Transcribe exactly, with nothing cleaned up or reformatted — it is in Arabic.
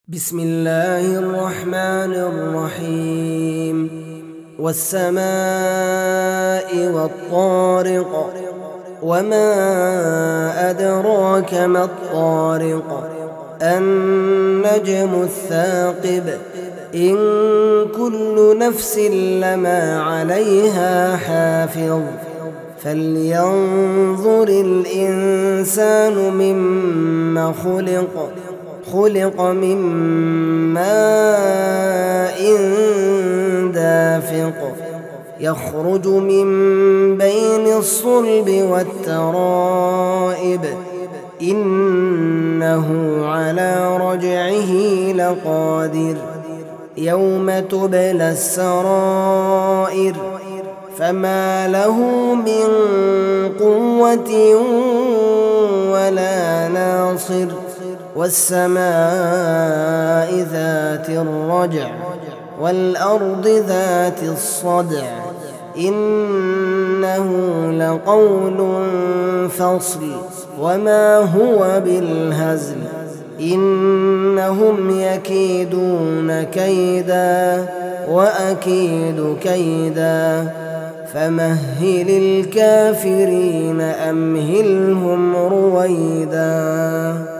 بسم الله الرحمن الرحيم والسماء والطارق وما أدراك ما الطارق النجم الثاقب إن كل نفس لما عليها حافظ فلينظر الإنسان مما خلق خلق من ماء دافق يخرج من بين الصلب والترائب إنه على رجعه لقادر يوم تبلى السرائر فما له من قوة ولا ناصر والسماء ذات الرجع والأرض ذات الصدع إنه لقول فصل وما هو بالهزل إنهم يكيدون كيدا وأكيد كيدا فمهل الكافرين أمهلهم رويدا.